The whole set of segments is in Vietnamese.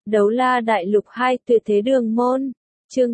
Đấu La Đại Lục 2 Tuyệt Thế Đường Môn, chương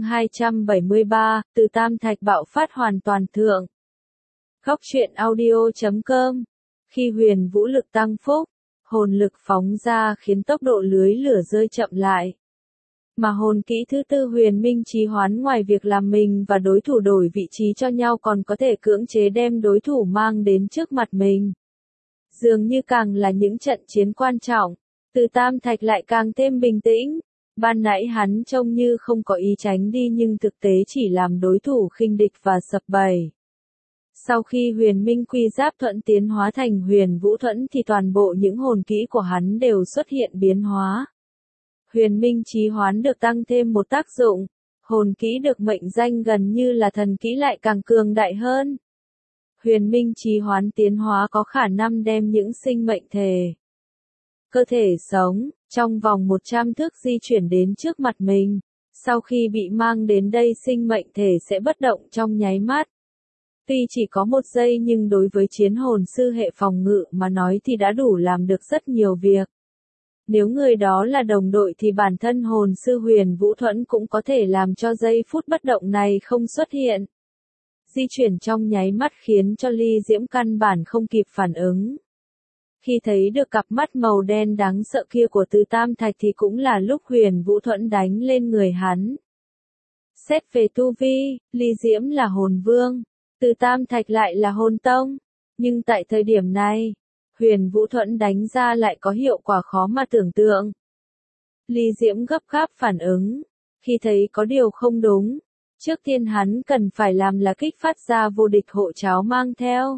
273, từ Tam Thạch bạo phát hoàn toàn thượng. Góc truyện audio.com. Khi huyền vũ lực tăng phúc, hồn lực phóng ra khiến tốc độ lưới lửa rơi chậm lại. Mà hồn kỹ thứ tư huyền minh trì hoán ngoài việc làm mình và đối thủ đổi vị trí cho nhau còn có thể cưỡng chế đem đối thủ mang đến trước mặt mình. Dường như càng là những trận chiến quan trọng, từ Tam Thạch lại càng thêm bình tĩnh. Ban nãy hắn trông như không có ý tránh đi nhưng thực tế chỉ làm đối thủ khinh địch và sập bẫy. Sau khi huyền minh quy giáp thuẫn tiến hóa thành huyền vũ thuẫn thì toàn bộ những hồn kỹ của hắn đều xuất hiện biến hóa. Huyền minh trì hoán được tăng thêm một tác dụng, hồn kỹ được mệnh danh gần như là thần kỹ lại càng cường đại hơn. Huyền minh trì hoán tiến hóa có khả năng đem những sinh mệnh thể, cơ thể sống, trong vòng 100 thước di chuyển đến trước mặt mình. Sau khi bị mang đến đây sinh mệnh thể sẽ bất động trong nháy mắt. Tuy chỉ có 1 giây nhưng đối với chiến hồn sư hệ phòng ngự mà nói thì đã đủ làm được rất nhiều việc. Nếu người đó là đồng đội thì bản thân hồn sư huyền vũ thuẫn cũng có thể làm cho giây phút bất động này không xuất hiện. Di chuyển trong nháy mắt khiến cho Ly Diễm căn bản không kịp phản ứng. Khi thấy được cặp mắt màu đen đáng sợ kia của Từ Tam Thạch thì cũng là lúc huyền vũ thuẫn đánh lên người hắn. Xét về tu vi, Ly Diễm là hồn vương, Từ Tam Thạch lại là hồn tông. Nhưng tại thời điểm này, huyền vũ thuẫn đánh ra lại có hiệu quả khó mà tưởng tượng. Ly Diễm gấp gáp phản ứng, khi thấy có điều không đúng. Trước tiên hắn cần phải làm là kích phát ra vô địch hộ cháo mang theo.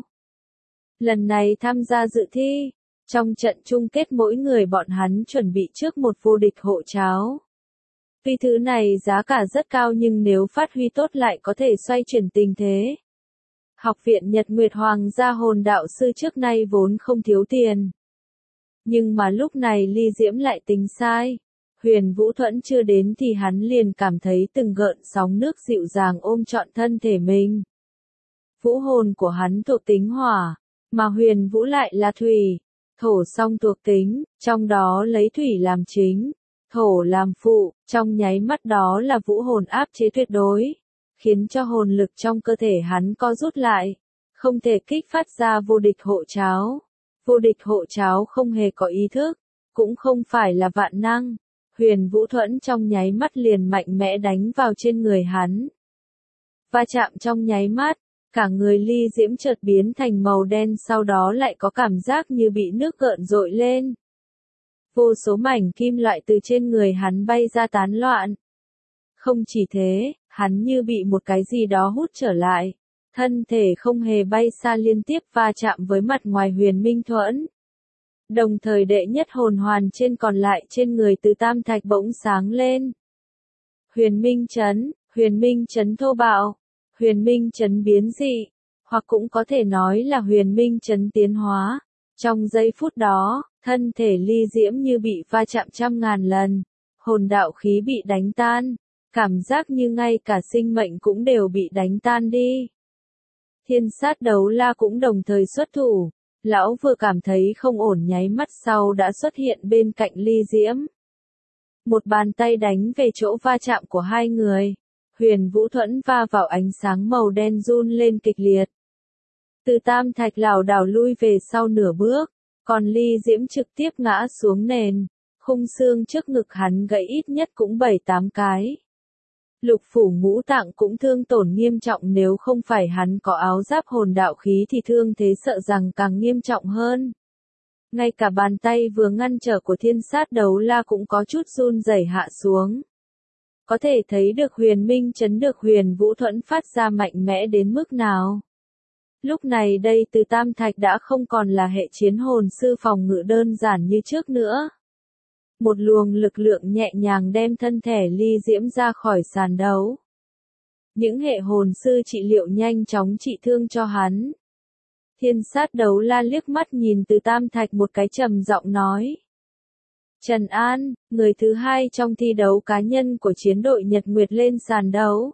Lần này tham gia dự thi, trong trận chung kết mỗi người bọn hắn chuẩn bị trước một vô địch hộ cháo. Tuy thứ này giá cả rất cao nhưng nếu phát huy tốt lại có thể xoay chuyển tình thế. Học viện Nhật Nguyệt Hoàng gia hồn đạo sư trước nay vốn không thiếu tiền. Nhưng mà lúc này Ly Diễm lại tính sai. Huyền vũ thuẫn chưa đến thì hắn liền cảm thấy từng gợn sóng nước dịu dàng ôm trọn thân thể mình. Vũ hồn của hắn thuộc tính hỏa, mà huyền vũ lại là thủy, thổ song thuộc tính, trong đó lấy thủy làm chính, thổ làm phụ, trong nháy mắt đó là vũ hồn áp chế tuyệt đối, khiến cho hồn lực trong cơ thể hắn co rút lại, không thể kích phát ra vô địch hộ cháo. Vô địch hộ cháo không hề có ý thức, cũng không phải là vạn năng. Huyền vũ thuẫn trong nháy mắt liền mạnh mẽ đánh vào trên người hắn. Va chạm trong nháy mắt, cả người Ly Diễm chợt biến thành màu đen sau đó lại có cảm giác như bị nước gợn dội lên. Vô số mảnh kim loại từ trên người hắn bay ra tán loạn. Không chỉ thế, hắn như bị một cái gì đó hút trở lại. Thân thể không hề bay xa liên tiếp va chạm với mặt ngoài huyền minh thuẫn. Đồng thời đệ nhất hồn hoàn trên còn lại trên người Từ Tam Thạch bỗng sáng lên. Huyền minh chấn thô bạo, huyền minh chấn biến dị, hoặc cũng có thể nói là huyền minh chấn tiến hóa. Trong giây phút đó, thân thể Ly Diễm như bị va chạm trăm ngàn lần, hồn đạo khí bị đánh tan, cảm giác như ngay cả sinh mệnh cũng đều bị đánh tan đi. Thiên sát đấu la cũng đồng thời xuất thủ. Lão vừa cảm thấy không ổn nháy mắt sau đã xuất hiện bên cạnh Ly Diễm. Một bàn tay đánh về chỗ va chạm của hai người. Huyền vũ thuẫn va vào ánh sáng màu đen run lên kịch liệt. Từ Tam Thạch lảo đảo lui về sau nửa bước, còn Ly Diễm trực tiếp ngã xuống nền. Khung xương trước ngực hắn gãy ít nhất cũng 7-8 cái. Lục phủ ngũ tạng cũng thương tổn nghiêm trọng, nếu không phải hắn có áo giáp hồn đạo khí thì thương thế sợ rằng càng nghiêm trọng hơn. Ngay cả bàn tay vừa ngăn trở của thiên sát đấu la cũng có chút run rẩy hạ xuống. Có thể thấy được huyền minh chấn được huyền vũ thuẫn phát ra mạnh mẽ đến mức nào. Lúc này đây Từ Tam Thạch đã không còn là hệ chiến hồn sư phòng ngự đơn giản như trước nữa. Một luồng lực lượng nhẹ nhàng đem thân thể Ly Diễm ra khỏi sàn đấu. Những hệ hồn sư trị liệu nhanh chóng trị thương cho hắn. Thiên sát đấu la liếc mắt nhìn Từ Tam Thạch một cái trầm giọng nói. Trần An, người thứ 2 trong thi đấu cá nhân của chiến đội Nhật Nguyệt lên sàn đấu.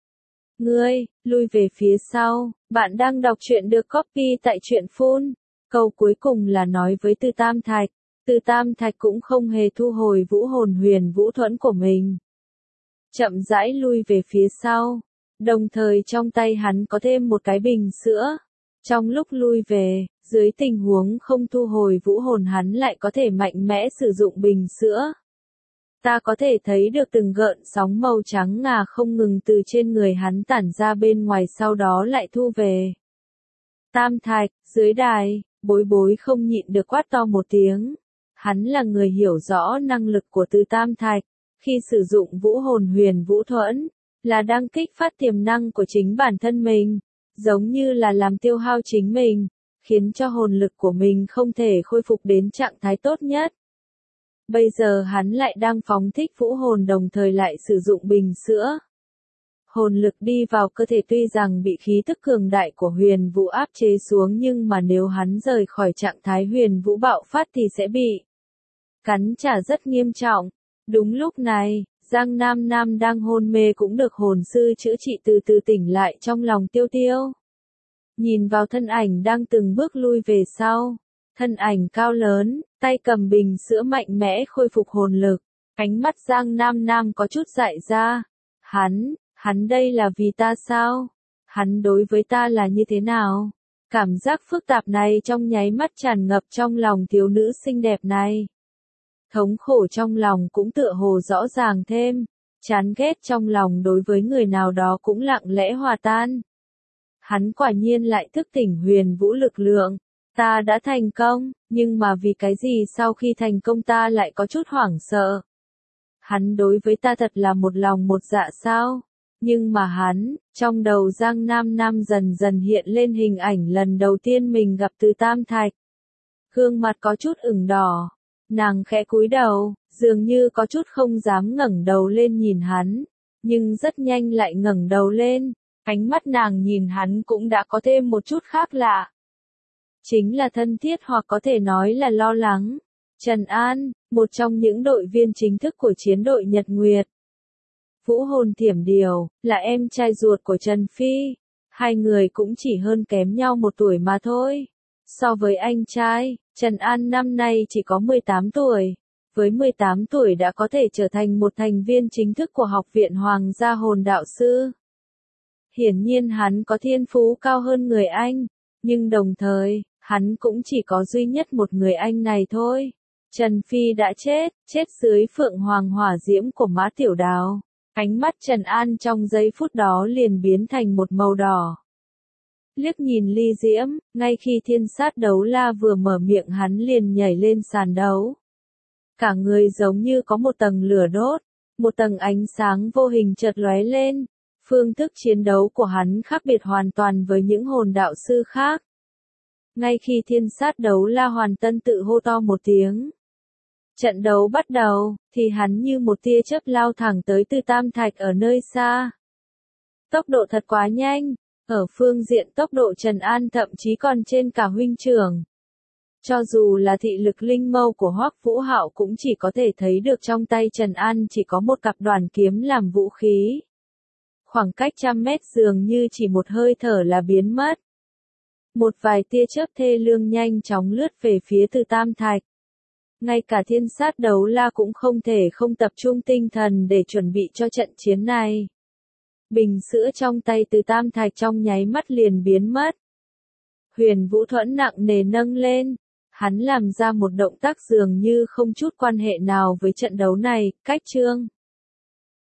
Ngươi, lui về phía sau, bạn đang đọc truyện được copy tại truyện Phun. Câu cuối cùng là nói với Từ Tam Thạch. Từ Tam Thạch cũng không hề thu hồi vũ hồn huyền vũ thuẫn của mình. Chậm rãi lui về phía sau, đồng thời trong tay hắn có thêm một cái bình sữa. Trong lúc lui về, dưới tình huống không thu hồi vũ hồn hắn lại có thể mạnh mẽ sử dụng bình sữa. Ta có thể thấy được từng gợn sóng màu trắng ngà không ngừng từ trên người hắn tản ra bên ngoài sau đó lại thu về. Tam Thạch, dưới đài, Bối Bối không nhịn được quát to một tiếng. Hắn là người hiểu rõ năng lực của Từ Tam Thạch, khi sử dụng vũ hồn huyền vũ thuẫn, là đang kích phát tiềm năng của chính bản thân mình, giống như là làm tiêu hao chính mình, khiến cho hồn lực của mình không thể khôi phục đến trạng thái tốt nhất. Bây giờ hắn lại đang phóng thích vũ hồn đồng thời lại sử dụng bình sữa. Hồn lực đi vào cơ thể tuy rằng bị khí tức cường đại của huyền vũ áp chế xuống nhưng mà nếu hắn rời khỏi trạng thái huyền vũ bạo phát thì sẽ bị cắn trả rất nghiêm trọng. Đúng lúc này, Giang Nam Nam đang hôn mê cũng được hồn sư chữa trị từ từ tỉnh lại trong lòng Tiêu Tiêu. Nhìn vào thân ảnh đang từng bước lui về sau. Thân ảnh cao lớn, tay cầm bình sữa mạnh mẽ khôi phục hồn lực. Ánh mắt Giang Nam Nam có chút dại ra. Hắn đây là vì ta sao? Hắn đối với ta là như thế nào? Cảm giác phức tạp này trong nháy mắt tràn ngập trong lòng thiếu nữ xinh đẹp này. Thống khổ trong lòng cũng tựa hồ rõ ràng thêm. Chán ghét trong lòng đối với người nào đó cũng lặng lẽ hòa tan. Hắn quả nhiên lại thức tỉnh huyền vũ lực lượng. Ta đã thành công, nhưng mà vì cái gì sau khi thành công ta lại có chút hoảng sợ? Hắn đối với ta thật là một lòng một dạ sao? Nhưng mà trong đầu Giang Nam Nam dần dần hiện lên hình ảnh lần đầu tiên mình gặp Từ Tam Thạch. Gương mặt có chút ửng đỏ, nàng khẽ cúi đầu, dường như có chút không dám ngẩng đầu lên nhìn hắn, nhưng rất nhanh lại ngẩng đầu lên, ánh mắt nàng nhìn hắn cũng đã có thêm một chút khác lạ. Chính là thân thiết hoặc có thể nói là lo lắng. Trần An, một trong những đội viên chính thức của chiến đội Nhật Nguyệt. Vũ hồn Thiểm Điều, là em trai ruột của Trần Phi. Hai người cũng chỉ hơn kém nhau 1 tuổi mà thôi. So với anh trai, Trần An năm nay chỉ có 18 tuổi. Với 18 tuổi đã có thể trở thành một thành viên chính thức của Học viện Hoàng gia Hồn Đạo Sư. Hiển nhiên hắn có thiên phú cao hơn người anh, nhưng đồng thời, hắn cũng chỉ có duy nhất một người anh này thôi. Trần Phi đã chết dưới Phượng Hoàng hỏa diễm của Mã Tiểu Đào. Ánh mắt Trần An trong giây phút đó liền biến thành một màu đỏ. Liếc nhìn ly diễm, ngay khi thiên sát đấu la vừa mở miệng hắn liền nhảy lên sàn đấu. Cả người giống như có một tầng lửa đốt, một tầng ánh sáng vô hình chợt lóe lên. Phương thức chiến đấu của hắn khác biệt hoàn toàn với những hồn đạo sư khác. Ngay khi thiên sát đấu la Hoàn Tân tự hô to một tiếng. Trận đấu bắt đầu, thì hắn như một tia chớp lao thẳng tới Từ Tam Thạch ở nơi xa. Tốc độ thật quá nhanh, ở phương diện tốc độ Trần An thậm chí còn trên cả huynh trưởng. Cho dù là thị lực linh mâu của Hoắc Vũ Hạo cũng chỉ có thể thấy được trong tay Trần An chỉ có một cặp đoàn kiếm làm vũ khí. Khoảng cách 100 mét dường như chỉ một hơi thở là biến mất. Một vài tia chớp thê lương nhanh chóng lướt về phía Từ Tam Thạch. Ngay cả thiên sát đấu la cũng không thể không tập trung tinh thần để chuẩn bị cho trận chiến này. Bình sữa trong tay Từ Tam Thạch trong nháy mắt liền biến mất. Huyền vũ thuẫn nặng nề nâng lên. Hắn làm ra một động tác dường như không chút quan hệ nào với trận đấu này, cách chương.